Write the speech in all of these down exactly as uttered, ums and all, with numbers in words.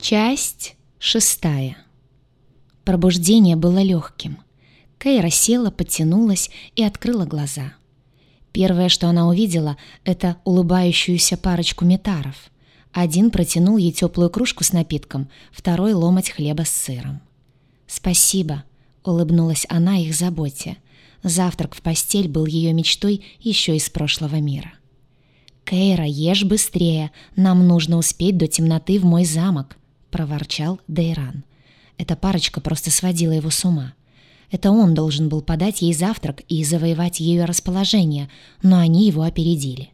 Часть шестая. Пробуждение было легким. Кейра села, подтянулась и открыла глаза. Первое, что она увидела, это улыбающуюся парочку метаров. Один протянул ей теплую кружку с напитком, второй — ломоть хлеба с сыром. «Спасибо», — улыбнулась она их заботе. Завтрак в постель был ее мечтой еще из прошлого мира. «Кейра, ешь быстрее, нам нужно успеть до темноты в мой замок», — проворчал Дейран. Эта парочка просто сводила его с ума. Это он должен был подать ей завтрак и завоевать ее расположение, но они его опередили.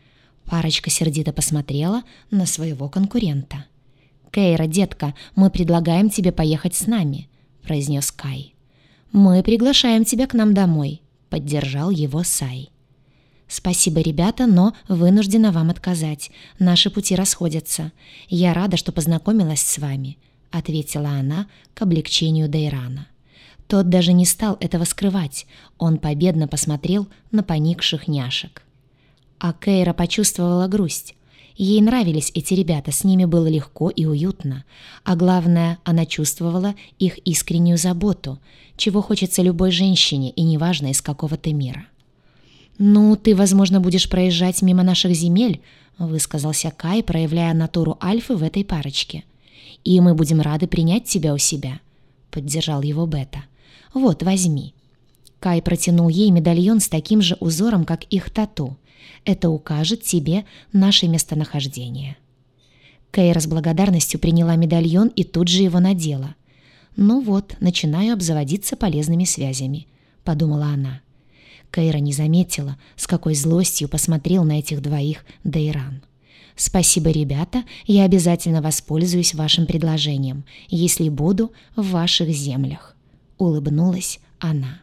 Парочка сердито посмотрела на своего конкурента. «Кейра, детка, мы предлагаем тебе поехать с нами», — произнес Кай. «Мы приглашаем тебя к нам домой», — поддержал его Сай. «Спасибо, ребята, но вынуждена вам отказать. Наши пути расходятся. Я рада, что познакомилась с вами», — ответила она к облегчению Дейрана. Тот даже не стал этого скрывать. Он победно посмотрел на поникших няшек. А Кейра почувствовала грусть. Ей нравились эти ребята, с ними было легко и уютно. А главное, она чувствовала их искреннюю заботу, чего хочется любой женщине, и неважно, из какого ты мира. «Ну, ты, возможно, будешь проезжать мимо наших земель», — высказался Кай, проявляя натуру альфы в этой парочке. «И мы будем рады принять тебя у себя», — поддержал его Бета. «Вот, возьми». Кай протянул ей медальон с таким же узором, как их тату. «Это укажет тебе наше местонахождение». Кейра с благодарностью приняла медальон и тут же его надела. «Ну вот, начинаю обзаводиться полезными связями», — подумала она. Кейра не заметила, с какой злостью посмотрел на этих двоих Дейран. «Спасибо, ребята, я обязательно воспользуюсь вашим предложением, если буду в ваших землях», — улыбнулась она.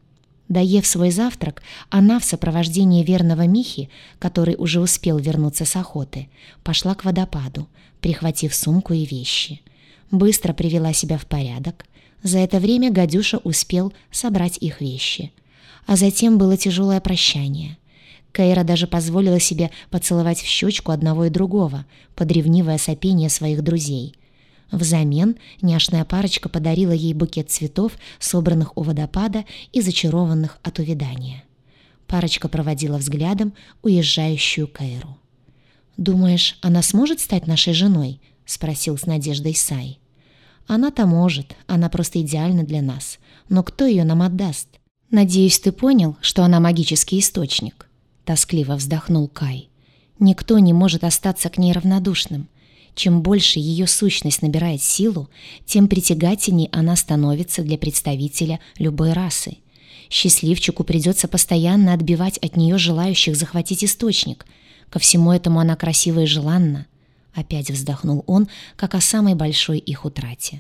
Доев свой завтрак, она в сопровождении верного Михи, который уже успел вернуться с охоты, пошла к водопаду, прихватив сумку и вещи. Быстро привела себя в порядок. За это время Гадюша успел собрать их вещи. А затем было тяжелое прощание. Кейра даже позволила себе поцеловать в щечку одного и другого, под ревнивое сопение своих друзей. Взамен няшная парочка подарила ей букет цветов, собранных у водопада и зачарованных от увядания. Парочка проводила взглядом уезжающую Кейру. «Думаешь, она сможет стать нашей женой?» — спросил с надеждой Сай. «Она-то может, она просто идеальна для нас. Но кто ее нам отдаст?» «Надеюсь, ты понял, что она магический источник», — тоскливо вздохнул Кай. «Никто не может остаться к ней равнодушным. Чем больше ее сущность набирает силу, тем притягательней она становится для представителя любой расы. Счастливчику придется постоянно отбивать от нее желающих захватить источник. Ко всему этому она красива и желанна». Опять вздохнул он, как о самой большой их утрате.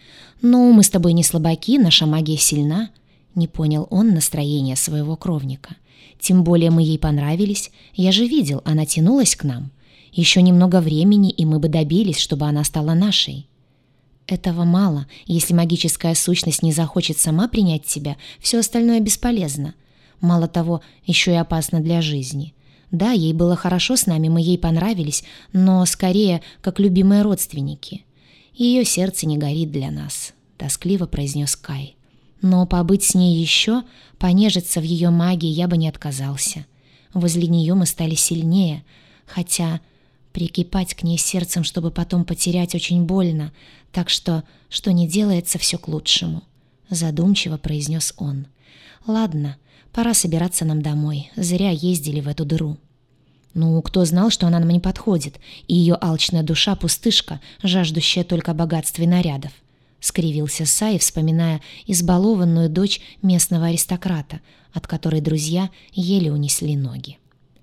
«Ну, мы с тобой не слабаки, наша магия сильна», — не понял он настроения своего кровника. «Тем более мы ей понравились. Я же видел, она тянулась к нам. Еще немного времени, и мы бы добились, чтобы она стала нашей». «Этого мало. Если магическая сущность не захочет сама принять тебя, все остальное бесполезно. Мало того, еще и опасно для жизни. Да, ей было хорошо с нами, мы ей понравились, но скорее как любимые родственники. Ее сердце не горит для нас», — тоскливо произнес Кай. «Но побыть с ней еще, понежиться в ее магии я бы не отказался. Возле нее мы стали сильнее, хотя прикипать к ней сердцем, чтобы потом потерять, очень больно, так что, что не делается, все к лучшему», — задумчиво произнес он. «Ладно, пора собираться нам домой, зря ездили в эту дыру». «Ну, кто знал, что она нам не подходит, и ее алчная душа — пустышка, жаждущая только богатства и нарядов», — скривился Сай, вспоминая избалованную дочь местного аристократа, от которой друзья еле унесли ноги.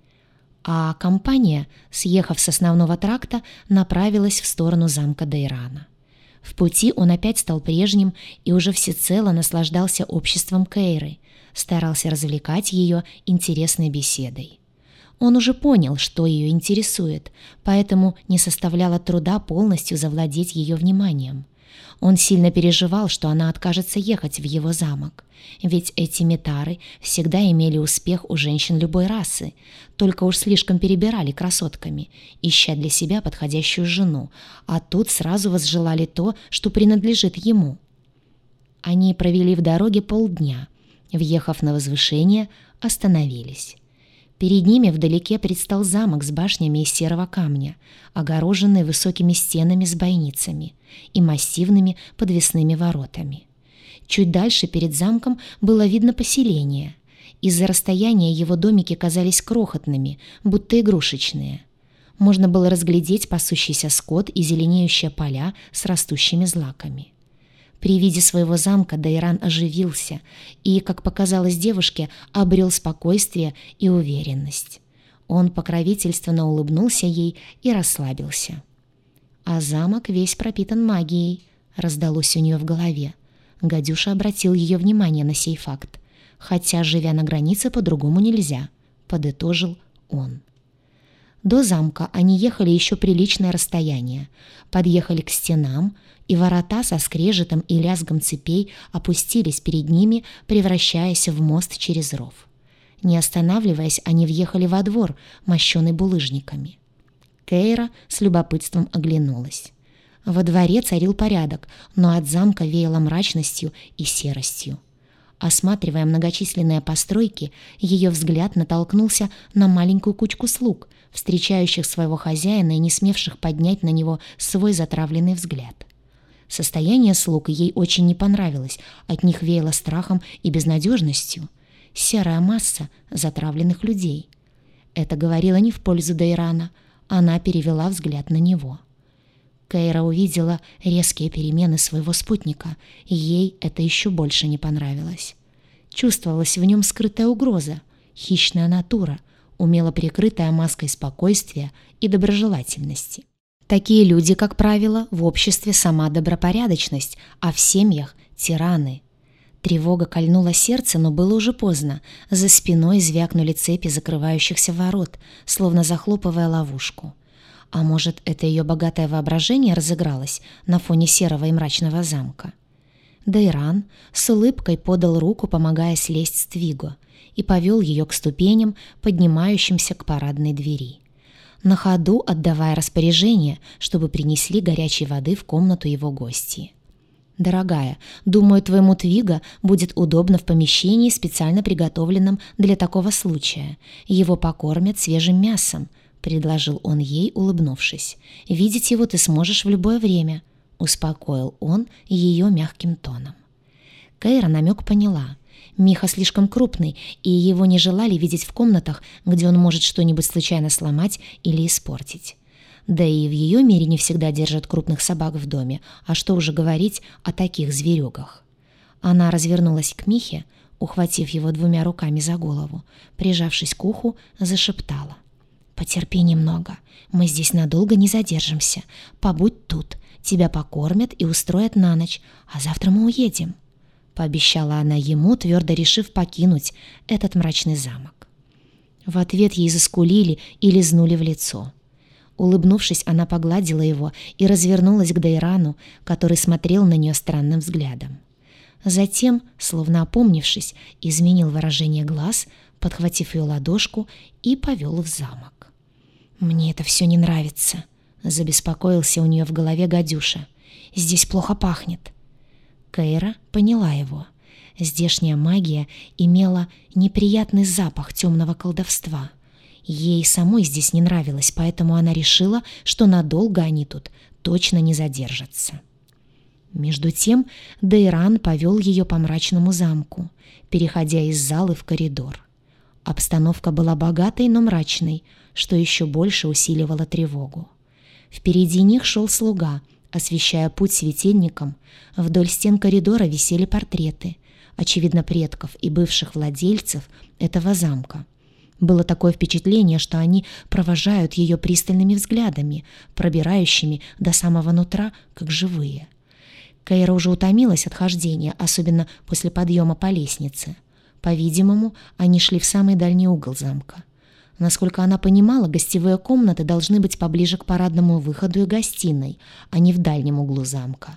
А компания, съехав с основного тракта, направилась в сторону замка Дейрана. В пути он опять стал прежним и уже всецело наслаждался обществом Кейры, старался развлекать ее интересной беседой. Он уже понял, что ее интересует, поэтому не составляло труда полностью завладеть ее вниманием. Он сильно переживал, что она откажется ехать в его замок. Ведь эти метары всегда имели успех у женщин любой расы, только уж слишком перебирали красотками, ища для себя подходящую жену, а тут сразу возжелали то, что принадлежит ему. Они провели в дороге полдня. Въехав на возвышение, остановились. Перед ними вдалеке предстал замок с башнями из серого камня, огороженный высокими стенами с бойницами и массивными подвесными воротами. Чуть дальше перед замком было видно поселение. Из-за расстояния его домики казались крохотными, будто игрушечные. Можно было разглядеть пасущийся скот и зеленеющие поля с растущими злаками. При виде своего замка Дейран оживился и, как показалось девушке, обрел спокойствие и уверенность. Он покровительственно улыбнулся ей и расслабился. «А замок весь пропитан магией», — раздалось у нее в голове. Гадюша обратил ее внимание на сей факт. «Хотя, живя на границе, по-другому нельзя», — подытожил он. До замка они ехали еще приличное расстояние, подъехали к стенам, и ворота со скрежетом и лязгом цепей опустились перед ними, превращаясь в мост через ров. Не останавливаясь, они въехали во двор, мощенный булыжниками. Кейра с любопытством оглянулась. Во дворе царил порядок, но от замка веяло мрачностью и серостью. Осматривая многочисленные постройки, ее взгляд натолкнулся на маленькую кучку слуг, встречающих своего хозяина и не смевших поднять на него свой затравленный взгляд. Состояние слуг ей очень не понравилось, от них веяло страхом и безнадежностью. Серая масса затравленных людей. Это говорило не в пользу Дейрана, она перевела взгляд на него. Кейра увидела резкие перемены своего спутника, и ей это еще больше не понравилось. Чувствовалась в нем скрытая угроза, хищная натура, умело прикрытая маской спокойствия и доброжелательности. Такие люди, как правило, в обществе сама добропорядочность, а в семьях – тираны. Тревога кольнула сердце, но было уже поздно. За спиной звякнули цепи закрывающихся ворот, словно захлопывая ловушку. А может, это ее богатое воображение разыгралось на фоне серого и мрачного замка? Дейран с улыбкой подал руку, помогая слезть с Твиго, и повел ее к ступеням, поднимающимся к парадной двери, на ходу отдавая распоряжение, чтобы принесли горячей воды в комнату его гостьи. «Дорогая, думаю, твоему Твиго будет удобно в помещении, специально приготовленном для такого случая. Его покормят свежим мясом», — предложил он ей, улыбнувшись. «Видеть его ты сможешь в любое время», — успокоил он ее мягким тоном. Кейра намек поняла. Миха слишком крупный, и его не желали видеть в комнатах, где он может что-нибудь случайно сломать или испортить. Да и в ее мире не всегда держат крупных собак в доме, а что уже говорить о таких зверюгах. Она развернулась к Михе, ухватив его двумя руками за голову, прижавшись к уху, зашептала: «Потерпи немного, мы здесь надолго не задержимся. Побудь тут, тебя покормят и устроят на ночь, а завтра мы уедем», — пообещала она ему, твердо решив покинуть этот мрачный замок. В ответ ей заскулили и лизнули в лицо. Улыбнувшись, она погладила его и развернулась к Дейрану, который смотрел на нее странным взглядом. Затем, словно опомнившись, изменил выражение глаз, подхватив ее ладошку, и повел в замок. «Мне это все не нравится», — забеспокоился у нее в голове гадюша. «Здесь плохо пахнет». Кейра поняла его. Здешняя магия имела неприятный запах темного колдовства. Ей самой здесь не нравилось, поэтому она решила, что надолго они тут точно не задержатся. Между тем Дейран повел ее по мрачному замку, переходя из залы в коридор. Обстановка была богатой, но мрачной, что еще больше усиливало тревогу. Впереди них шел слуга, освещая путь светильником. Вдоль стен коридора висели портреты, очевидно, предков и бывших владельцев этого замка. Было такое впечатление, что они провожают ее пристальными взглядами, пробирающими до самого нутра, как живые. Кейра уже утомилась от хождения, особенно после подъема по лестнице. По-видимому, они шли в самый дальний угол замка. Насколько она понимала, гостевые комнаты должны быть поближе к парадному выходу и гостиной, а не в дальнем углу замка.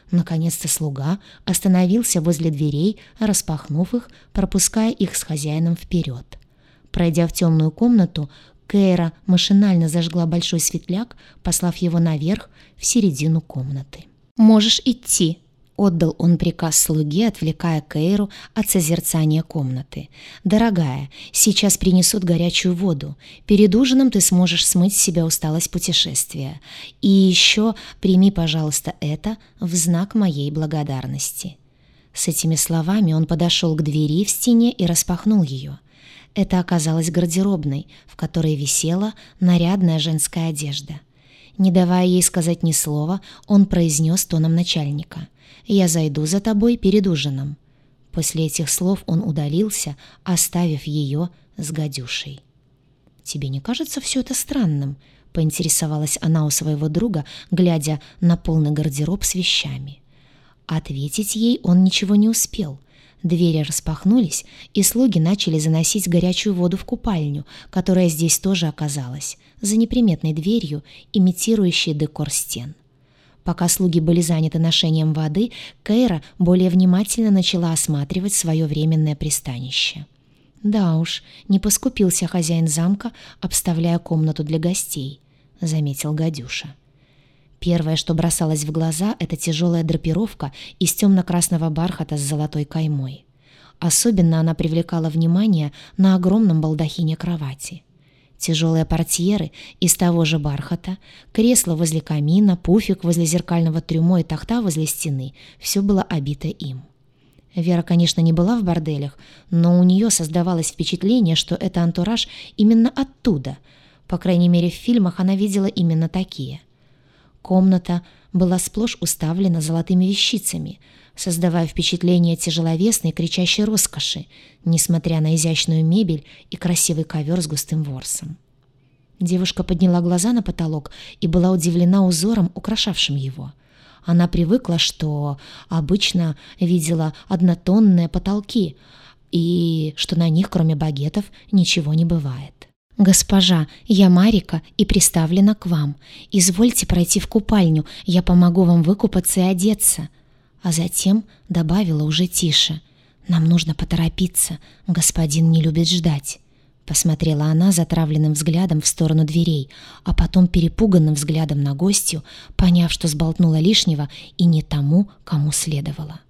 Наконец-то слуга остановился возле дверей, распахнув их, пропуская их с хозяином вперед. Пройдя в темную комнату, Кейра машинально зажгла большой светляк, послав его наверх, в середину комнаты. «Можешь идти», — отдал он приказ слуге, отвлекая Кейру от созерцания комнаты. «Дорогая, сейчас принесут горячую воду. Перед ужином ты сможешь смыть с себя усталость путешествия. И еще прими, пожалуйста, это в знак моей благодарности». С этими словами он подошел к двери в стене и распахнул ее. Это оказалась гардеробной, в которой висела нарядная женская одежда. Не давая ей сказать ни слова, он произнес тоном начальника: «Я зайду за тобой перед ужином». После этих слов он удалился, оставив ее с гадюшей. «Тебе не кажется все это странным?» — поинтересовалась она у своего друга, глядя на полный гардероб с вещами. Ответить ей он ничего не успел. Двери распахнулись, и слуги начали заносить горячую воду в купальню, которая здесь тоже оказалась, за неприметной дверью, имитирующей декор стен. Пока слуги были заняты ношением воды, Кейра более внимательно начала осматривать свое временное пристанище. «Да уж, не поскупился хозяин замка, обставляя комнату для гостей», — заметил гадюша. Первое, что бросалось в глаза, это тяжелая драпировка из темно-красного бархата с золотой каймой. Особенно она привлекала внимание на огромном балдахине кровати. Тяжелые портьеры из того же бархата, кресло возле камина, пуфик возле зеркального трюмо и тахта возле стены — все было обито им. Вера, конечно, не была в борделях, но у нее создавалось впечатление, что это антураж именно оттуда. По крайней мере, в фильмах она видела именно такие. Комната была сплошь уставлена золотыми вещицами, создавая впечатление тяжеловесной кричащей роскоши, несмотря на изящную мебель и красивый ковер с густым ворсом. Девушка подняла глаза на потолок и была удивлена узором, украшавшим его. Она привыкла, что обычно видела однотонные потолки и что на них, кроме багетов, ничего не бывает. «Госпожа, я Марика и приставлена к вам. Извольте пройти в купальню, я помогу вам выкупаться и одеться». А затем добавила уже тише: «Нам нужно поторопиться, господин не любит ждать». Посмотрела она затравленным взглядом в сторону дверей, а потом перепуганным взглядом на гостью, поняв, что сболтнула лишнего и не тому, кому следовало.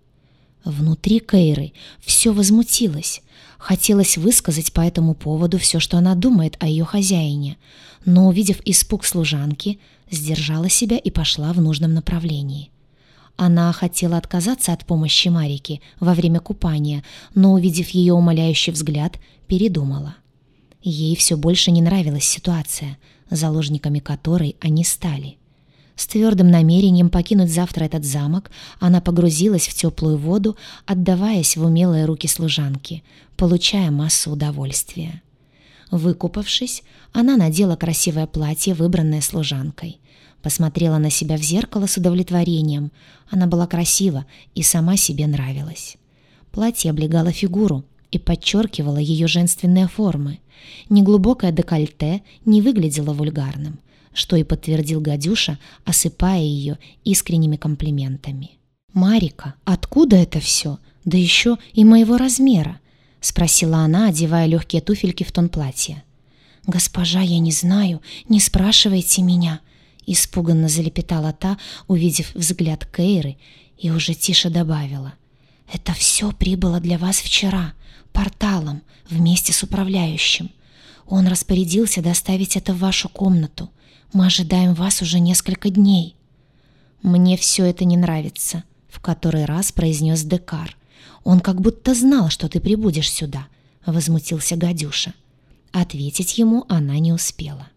Внутри Кейры все возмутилось. Хотелось высказать по этому поводу все, что она думает о ее хозяине, но, увидев испуг служанки, сдержала себя и пошла в нужном направлении. Она хотела отказаться от помощи Марики во время купания, но, увидев ее умоляющий взгляд, передумала. Ей все больше не нравилась ситуация, заложниками которой они стали. С твердым намерением покинуть завтра этот замок, она погрузилась в теплую воду, отдаваясь в умелые руки служанки, получая массу удовольствия. Выкупавшись, она надела красивое платье, выбранное служанкой. Посмотрела на себя в зеркало с удовлетворением. Она была красива и сама себе нравилась. Платье облегало фигуру и подчеркивало ее женственные формы. Неглубокое декольте не выглядело вульгарным, что и подтвердил гадюша, осыпая ее искренними комплиментами. «Марика, откуда это все? Да еще и моего размера?» — спросила она, одевая легкие туфельки в тон платья. «Госпожа, я не знаю, не спрашивайте меня», — испуганно залепетала та, увидев взгляд Кейры, и уже тише добавила: «Это все прибыло для вас вчера, порталом, вместе с управляющим. Он распорядился доставить это в вашу комнату. Мы ожидаем вас уже несколько дней». «Мне все это не нравится», — в который раз произнес Декар. «Он как будто знал, что ты прибудешь сюда», — возмутился гадюша. Ответить ему она не успела.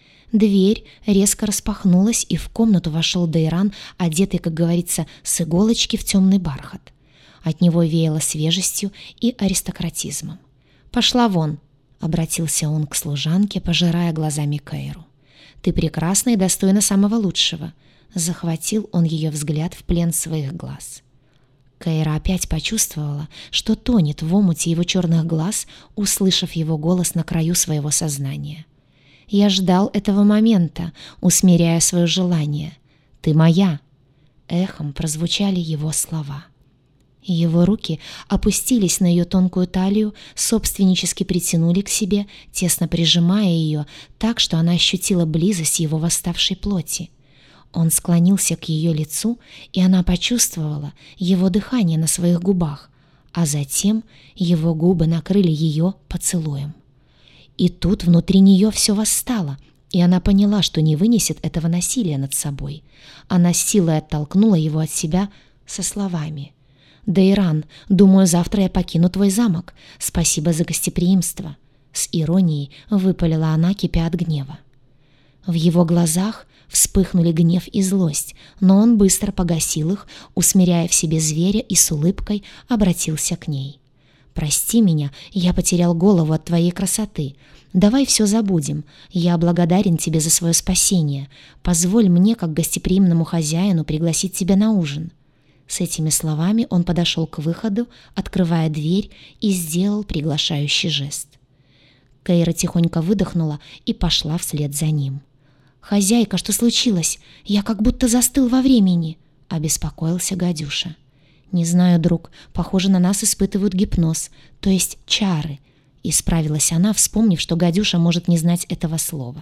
Дверь резко распахнулась, и в комнату вошел Дейран, одетый, как говорится, с иголочки в темный бархат. От него веяло свежестью и аристократизмом. «Пошла вон», — обратился он к служанке, пожирая глазами Кейру. «Ты прекрасна и достойна самого лучшего», — захватил он ее взгляд в плен своих глаз. Кейра опять почувствовала, что тонет в омуте его черных глаз, услышав его голос на краю своего сознания. «Я ждал этого момента, усмиряя свое желание. Ты моя». Эхом прозвучали его слова. Его руки опустились на ее тонкую талию, собственнически притянули к себе, тесно прижимая ее так, что она ощутила близость его восставшей плоти. Он склонился к ее лицу, и она почувствовала его дыхание на своих губах, а затем его губы накрыли ее поцелуем. И тут внутри нее все восстало, и она поняла, что не вынесет этого насилия над собой. Она с силой оттолкнула его от себя со словами: «Дейран, думаю, завтра я покину твой замок. Спасибо за гостеприимство». С иронией выпалила она, кипя от гнева. В его глазах вспыхнули гнев и злость, но он быстро погасил их, усмиряя в себе зверя, и с улыбкой обратился к ней. «Прости меня, я потерял голову от твоей красоты. Давай все забудем. Я благодарен тебе за свое спасение. Позволь мне, как гостеприимному хозяину, пригласить тебя на ужин». С этими словами он подошел к выходу, открывая дверь, и сделал приглашающий жест. Кейра тихонько выдохнула и пошла вслед за ним. «Хозяйка, что случилось? Я как будто застыл во времени», — обеспокоился Гадюша. «Не знаю, друг, похоже, на нас испытывают гипноз, то есть чары», — исправилась она, вспомнив, что Гадюша может не знать этого слова.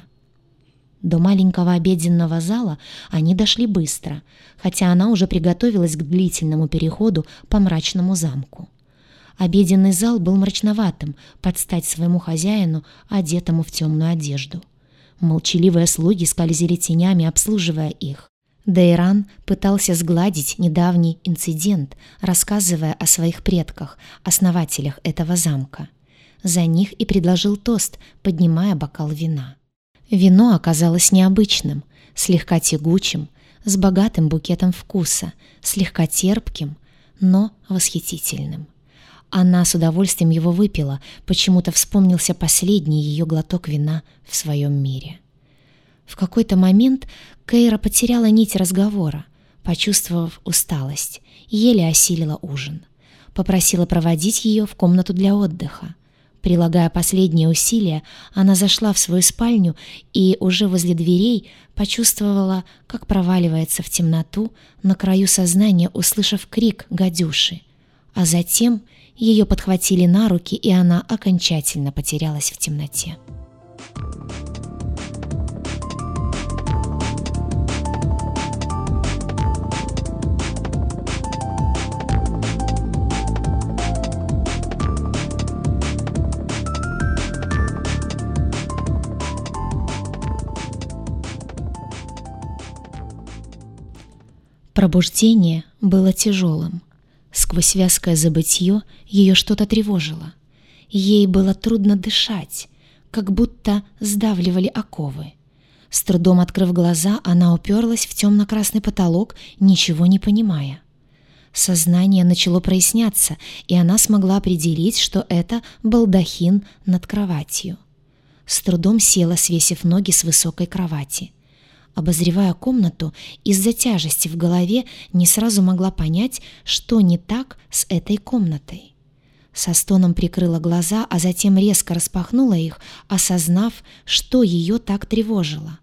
До маленького обеденного зала они дошли быстро, хотя она уже приготовилась к длительному переходу по мрачному замку. Обеденный зал был мрачноватым, под стать своему хозяину, одетому в темную одежду. Молчаливые слуги скользили тенями, обслуживая их. Дейран пытался сгладить недавний инцидент, рассказывая о своих предках, основателях этого замка. За них и предложил тост, поднимая бокал вина. Вино оказалось необычным, слегка тягучим, с богатым букетом вкуса, слегка терпким, но восхитительным. Она с удовольствием его выпила, почему-то вспомнился последний ее глоток вина в своем мире. В какой-то момент Кейра потеряла нить разговора, почувствовав усталость, еле осилила ужин. Попросила проводить ее в комнату для отдыха. Прилагая последние усилия, она зашла в свою спальню и уже возле дверей почувствовала, как проваливается в темноту, на краю сознания услышав крик Гадюши. А затем ее подхватили на руки, и она окончательно потерялась в темноте. Пробуждение было тяжелым. Сквозь вязкое забытье ее что-то тревожило. Ей было трудно дышать, как будто сдавливали оковы. С трудом открыв глаза, она уперлась в темно-красный потолок, ничего не понимая. Сознание начало проясняться, и она смогла определить, что это балдахин над кроватью. С трудом села, свесив ноги с высокой кровати. Обозревая комнату, из-за тяжести в голове не сразу могла понять, что не так с этой комнатой. Со стоном прикрыла глаза, а затем резко распахнула их, осознав, что ее так тревожило.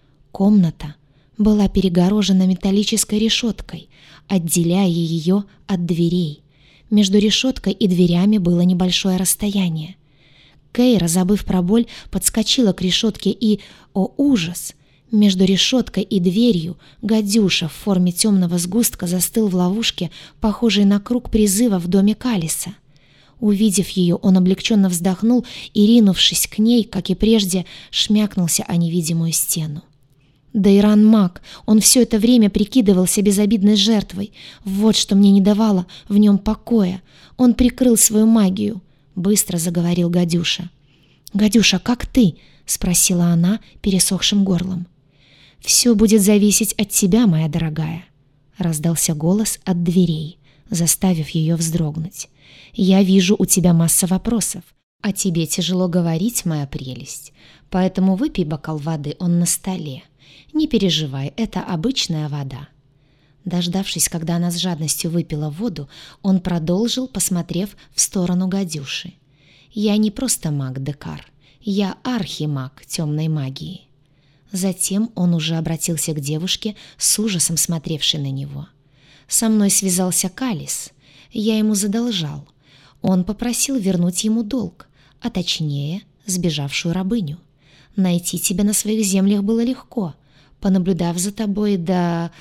Комната была перегорожена металлической решеткой, отделяя ее от дверей. Между решеткой и дверями было небольшое расстояние. Кейра, забыв про боль, подскочила к решетке и, о ужас, между решеткой и дверью Гадюша в форме темного сгустка застыл в ловушке, похожей на круг призыва в доме Калиса. Увидев ее, он облегченно вздохнул и, ринувшись к ней, как и прежде, шмякнулся о невидимую стену. Дейран маг, он все это время прикидывался безобидной жертвой. Вот что мне не давало в нем покоя. Он прикрыл свою магию, — быстро заговорил Гадюша. «Гадюша, как ты?» — спросила она пересохшим горлом. «Все будет зависеть от тебя, моя дорогая», — раздался голос от дверей, заставив ее вздрогнуть. «Я вижу, у тебя масса вопросов, а тебе тяжело говорить, моя прелесть, поэтому выпей бокал воды, он на столе. Не переживай, это обычная вода». Дождавшись, когда она с жадностью выпила воду, он продолжил, посмотрев в сторону Гадюши. «Я не просто маг, Декар, я архимаг темной магии». Затем он уже обратился к девушке, с ужасом смотревшей на него. «Со мной связался Калис. Я ему задолжал. Он попросил вернуть ему долг, а точнее, сбежавшую рабыню. Найти тебя на своих землях было легко. Понаблюдав за тобой, да...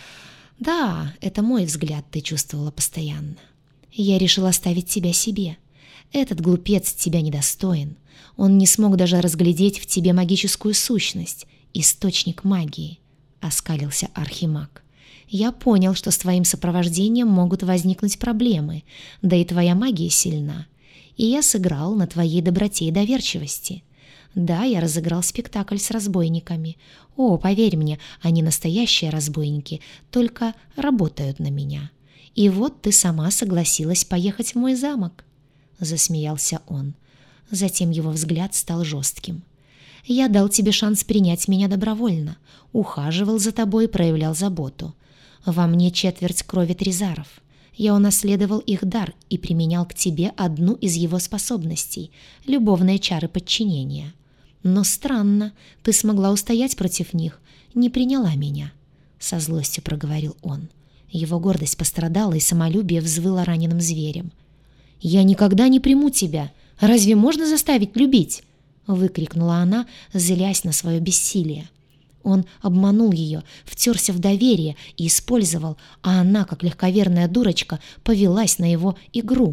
Да, это мой взгляд ты чувствовала постоянно. Я решил оставить тебя себе. Этот глупец тебя недостоин. Он не смог даже разглядеть в тебе магическую сущность, источник магии», — оскалился архимаг. «Я понял, что с твоим сопровождением могут возникнуть проблемы, да и твоя магия сильна. И я сыграл на твоей доброте и доверчивости. Да, я разыграл спектакль с разбойниками. О, поверь мне, они настоящие разбойники, только работают на меня. И вот ты сама согласилась поехать в мой замок», — засмеялся он. Затем его взгляд стал жестким. «Я дал тебе шанс принять меня добровольно, ухаживал за тобой и проявлял заботу. Во мне четверть крови Тризаров. Я унаследовал их дар и применял к тебе одну из его способностей — любовные чары подчинения. Но странно, ты смогла устоять против них, не приняла меня», — со злостью проговорил он. Его гордость пострадала, и самолюбие взвыло раненым зверем. «Я никогда не приму тебя. Разве можно заставить любить?» — выкрикнула она, злясь на свое бессилие. Он обманул ее, втерся в доверие и использовал, а она, как легковерная дурочка, повелась на его игру.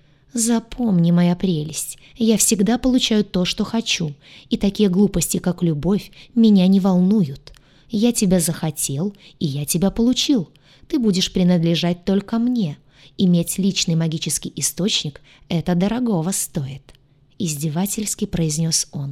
«Запомни, моя прелесть, я всегда получаю то, что хочу, и такие глупости, как любовь, меня не волнуют. Я тебя захотел, и я тебя получил. Ты будешь принадлежать только мне. Иметь личный магический источник — это дорогого стоит», — издевательски произнес он.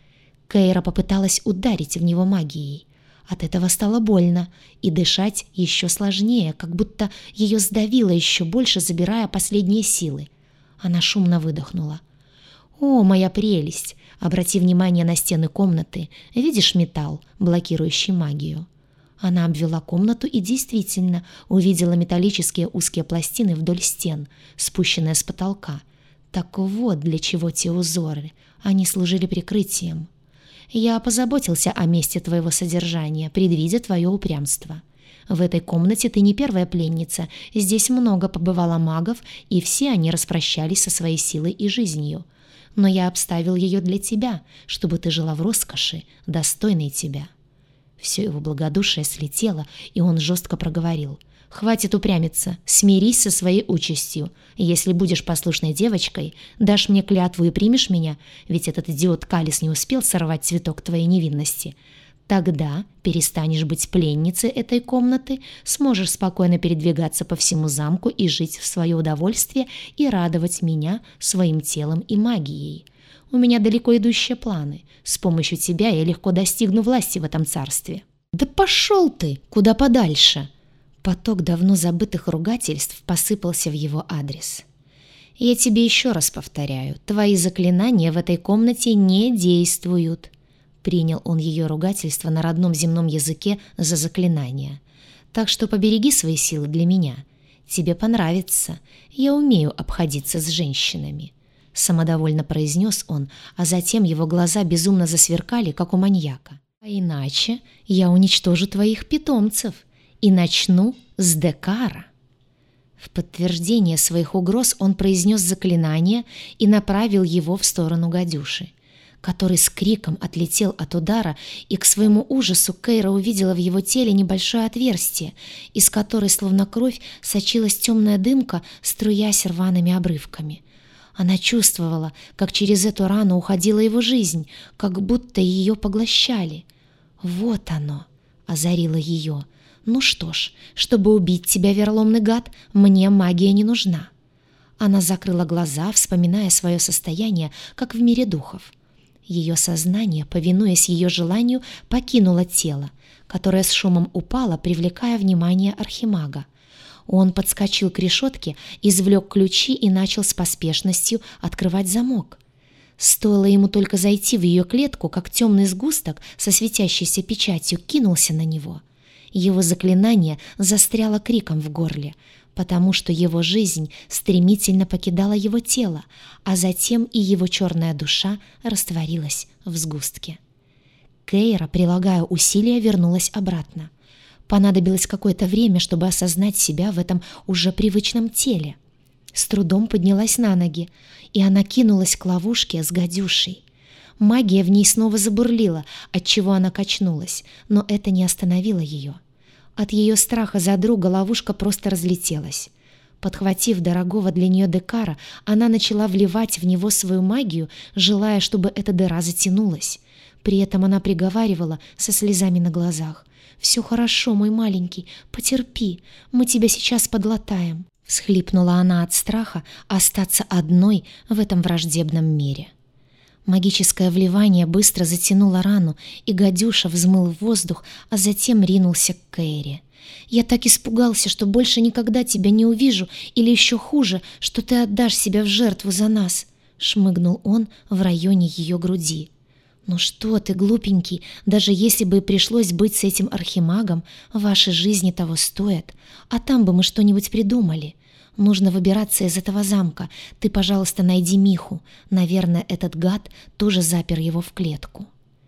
Кейра попыталась ударить в него магией. От этого стало больно, и дышать еще сложнее, как будто ее сдавило еще больше, забирая последние силы. Она шумно выдохнула. «О, моя прелесть! Обрати внимание на стены комнаты. Видишь металл, блокирующий магию?» Она обвела комнату и действительно увидела металлические узкие пластины вдоль стен, спущенные с потолка. Так вот для чего те узоры. Они служили прикрытием. «Я позаботился о месте твоего содержания, предвидя твое упрямство. В этой комнате ты не первая пленница, здесь много побывало магов, и все они распрощались со своей силой и жизнью. Но я обставил ее для тебя, чтобы ты жила в роскоши, достойной тебя». Все его благодушие слетело, и он жестко проговорил: «Хватит упрямиться, смирись со своей участью. Если будешь послушной девочкой, дашь мне клятву и примешь меня, ведь этот идиот Калис не успел сорвать цветок твоей невинности. Тогда перестанешь быть пленницей этой комнаты, сможешь спокойно передвигаться по всему замку и жить в свое удовольствие и радовать меня своим телом и магией. У меня далеко идущие планы. С помощью тебя я легко достигну власти в этом царстве». «Да пошел ты! Куда подальше!» Поток давно забытых ругательств посыпался в его адрес. «Я тебе еще раз повторяю, твои заклинания в этой комнате не действуют». Принял он ее ругательство на родном земном языке за заклинание. «Так что побереги свои силы для меня. Тебе понравится. Я умею обходиться с женщинами», — самодовольно произнес он, а затем его глаза безумно засверкали, как у маньяка. «А иначе я уничтожу твоих питомцев и начну с Декара». В подтверждение своих угроз он произнес заклинание и направил его в сторону гадюши, который с криком отлетел от удара, и к своему ужасу Кейра увидела в его теле небольшое отверстие, из которой, словно кровь, сочилась темная дымка, струясь рваными обрывками. Она чувствовала, как через эту рану уходила его жизнь, как будто ее поглощали. «Вот оно!» — озарило ее. «Ну что ж, чтобы убить тебя, верломный гад, мне магия не нужна». Она закрыла глаза, вспоминая свое состояние, как в мире духов. Ее сознание, повинуясь ее желанию, покинуло тело, которое с шумом упало, привлекая внимание архимага. Он подскочил к решетке, извлек ключи и начал с поспешностью открывать замок. Стоило ему только зайти в ее клетку, как темный сгусток со светящейся печатью кинулся на него. Его заклинание застряло криком в горле, потому что его жизнь стремительно покидала его тело, а затем и его черная душа растворилась в сгустке. Кейра, прилагая усилия, вернулась обратно. Понадобилось какое-то время, чтобы осознать себя в этом уже привычном теле. С трудом поднялась на ноги, и она кинулась к ловушке с гадюшей. Магия в ней снова забурлила, отчего она качнулась, но это не остановило ее. От ее страха за друга ловушка просто разлетелась. Подхватив дорогого для нее Декара, она начала вливать в него свою магию, желая, чтобы эта дыра затянулась. При этом она приговаривала со слезами на глазах: «Все хорошо, мой маленький, потерпи, мы тебя сейчас подлатаем». Всхлипнула она от страха остаться одной в этом враждебном мире. Магическое вливание быстро затянуло рану, и гадюша взмыл в воздух, а затем ринулся к Кейре. «Я так испугался, что больше никогда тебя не увижу, или еще хуже, что ты отдашь себя в жертву за нас», — шмыгнул он в районе ее груди. «Ну что ты, глупенький, даже если бы и пришлось быть с этим архимагом, ваши жизни того стоят, а там бы мы что-нибудь придумали. Нужно выбираться из этого замка. Ты, пожалуйста, найди Миху. Наверное, этот гад тоже запер его в клетку».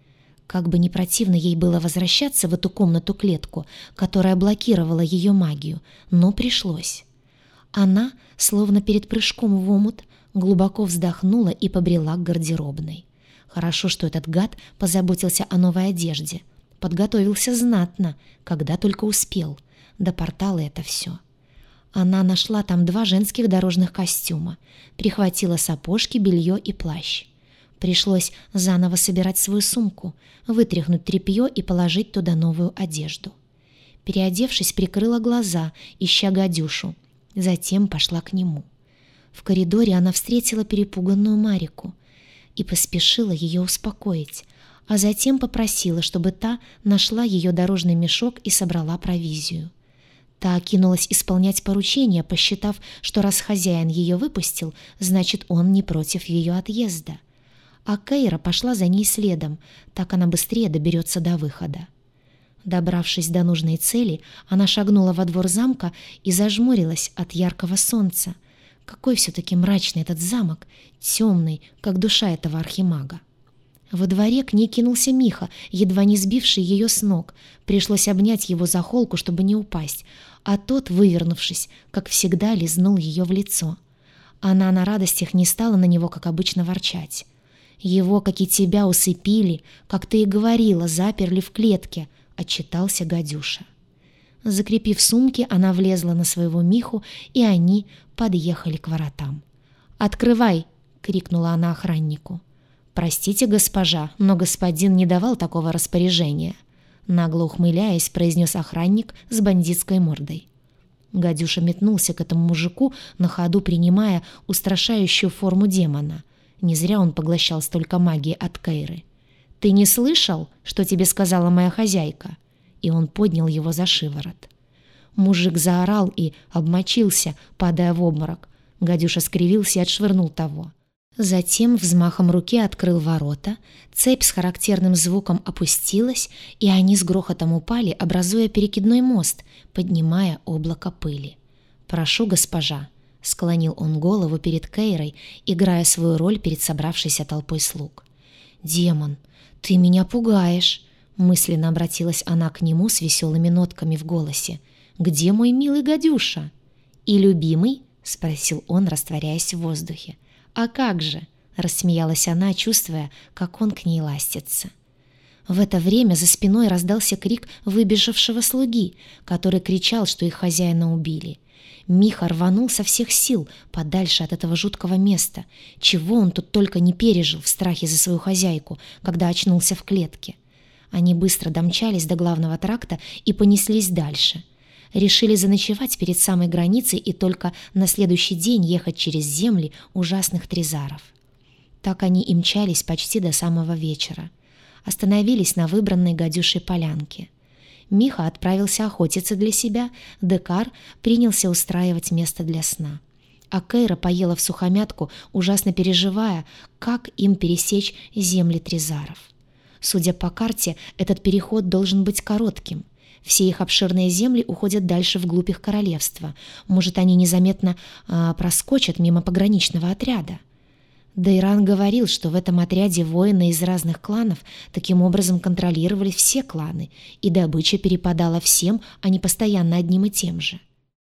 Как бы не противно ей было возвращаться в эту комнату-клетку, которая блокировала ее магию, но пришлось. Она, словно перед прыжком в омут, глубоко вздохнула и побрела к гардеробной. Хорошо, что этот гад позаботился о новой одежде. Подготовился знатно, когда только успел. До портала это все. Она нашла там два женских дорожных костюма, прихватила сапожки, белье и плащ. Пришлось заново собирать свою сумку, вытряхнуть тряпье и положить туда новую одежду. Переодевшись, прикрыла глаза, ища гадюшу. Затем пошла к нему. В коридоре она встретила перепуганную Марику и поспешила ее успокоить, а затем попросила, чтобы та нашла ее дорожный мешок и собрала провизию. Та кинулась исполнять поручение, посчитав, что раз хозяин ее выпустил, значит, он не против ее отъезда. А Кейра пошла за ней следом, так она быстрее доберется до выхода. Добравшись до нужной цели, она шагнула во двор замка и зажмурилась от яркого солнца. Какой все-таки мрачный этот замок, темный, как душа этого архимага. Во дворе к ней кинулся Миха, едва не сбивший ее с ног. Пришлось обнять его за холку, чтобы не упасть, а тот, вывернувшись, как всегда, лизнул ее в лицо. Она на радостях не стала на него, как обычно, ворчать. «Его, как и тебя, усыпили, как ты и говорила, заперли в клетке», — отчитался гадюша. Закрепив сумки, она влезла на своего Миху, и они подъехали к воротам. «Открывай!» — крикнула она охраннику. «Простите, госпожа, но господин не давал такого распоряжения», — нагло ухмыляясь, произнес охранник с бандитской мордой. Гадюша метнулся к этому мужику, на ходу принимая устрашающую форму демона. Не зря он поглощал столько магии от Кейры. «Ты не слышал, что тебе сказала моя хозяйка?» И он поднял его за шиворот. Мужик заорал и обмочился, падая в обморок. Гадюша скривился и отшвырнул того. Затем взмахом руки открыл ворота, цепь с характерным звуком опустилась, и они с грохотом упали, образуя перекидной мост, поднимая облако пыли. «Прошу, госпожа», — склонил он голову перед Кейрой, играя свою роль перед собравшейся толпой слуг. «Демон, ты меня пугаешь», — мысленно обратилась она к нему с веселыми нотками в голосе. «Где мой милый гадюша?» «И любимый?» — спросил он, растворяясь в воздухе. «А как же?» — рассмеялась она, чувствуя, как он к ней ластится. В это время за спиной раздался крик выбежавшего слуги, который кричал, что их хозяина убили. Миха рванул со всех сил подальше от этого жуткого места, чего он тут только не пережил в страхе за свою хозяйку, когда очнулся в клетке. Они быстро домчались до главного тракта и понеслись дальше. Решили заночевать перед самой границей и только на следующий день ехать через земли ужасных тризаров. Так они и мчались почти до самого вечера. Остановились на выбранной гадюшей полянке. Миха отправился охотиться для себя, Декар принялся устраивать место для сна. А Кейра поела всухомятку, ужасно переживая, как им пересечь земли тризаров. Судя по карте, этот переход должен быть коротким. Все их обширные земли уходят дальше вглубь их королевства. Может, они незаметно а, проскочат мимо пограничного отряда. Дейран говорил, что в этом отряде воины из разных кланов таким образом контролировали все кланы, и добыча перепадала всем, а не постоянно одним и тем же.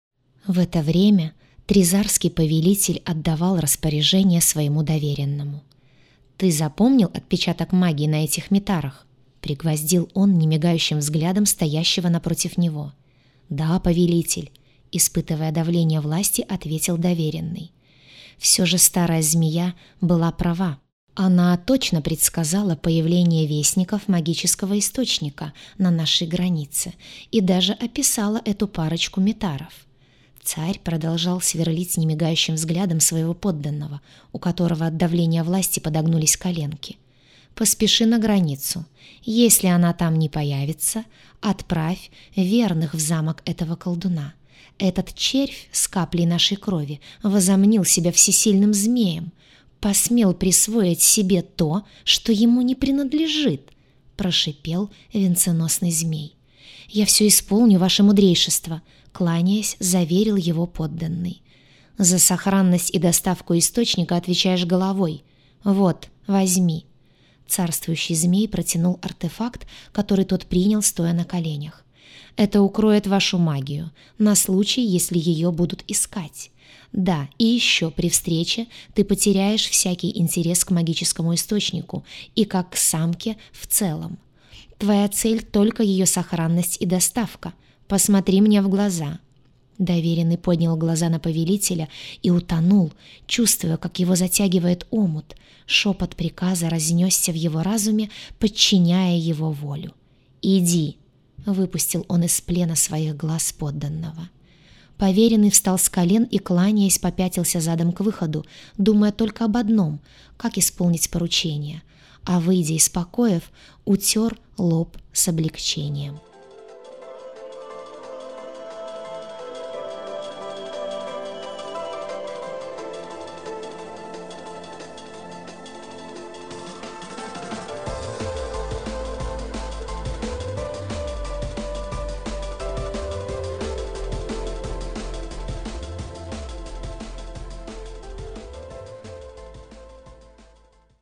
В это время тризарский повелитель отдавал распоряжение своему доверенному. «Ты запомнил отпечаток магии на этих метарах?» — пригвоздил он немигающим взглядом стоящего напротив него. «Да, повелитель», — испытывая давление власти, ответил доверенный. Все же старая змея была права. Она точно предсказала появление вестников магического источника на нашей границе и даже описала эту парочку метаров. Царь продолжал сверлить немигающим взглядом своего подданного, у которого от давления власти подогнулись коленки. «Поспеши на границу. Если она там не появится, отправь верных в замок этого колдуна. Этот червь с каплей нашей крови возомнил себя всесильным змеем, посмел присвоить себе то, что ему не принадлежит», — прошипел венценосный змей. «Я все исполню, ваше мудрейшество», — кланяясь, заверил его подданный. «За сохранность и доставку источника отвечаешь головой. Вот, возьми». Царствующий змей протянул артефакт, который тот принял, стоя на коленях. «Это укроет вашу магию, на случай, если ее будут искать. Да, и еще при встрече ты потеряешь всякий интерес к магическому источнику и как к самке в целом. Твоя цель только ее сохранность и доставка. Посмотри мне в глаза». Доверенный поднял глаза на повелителя и утонул, чувствуя, как его затягивает омут. Шепот приказа разнесся в его разуме, подчиняя его волю. «Иди!» — выпустил он из плена своих глаз подданного. Поверенный встал с колен и, кланяясь, попятился задом к выходу, думая только об одном — как исполнить поручение, а, выйдя из покоев, утер лоб с облегчением.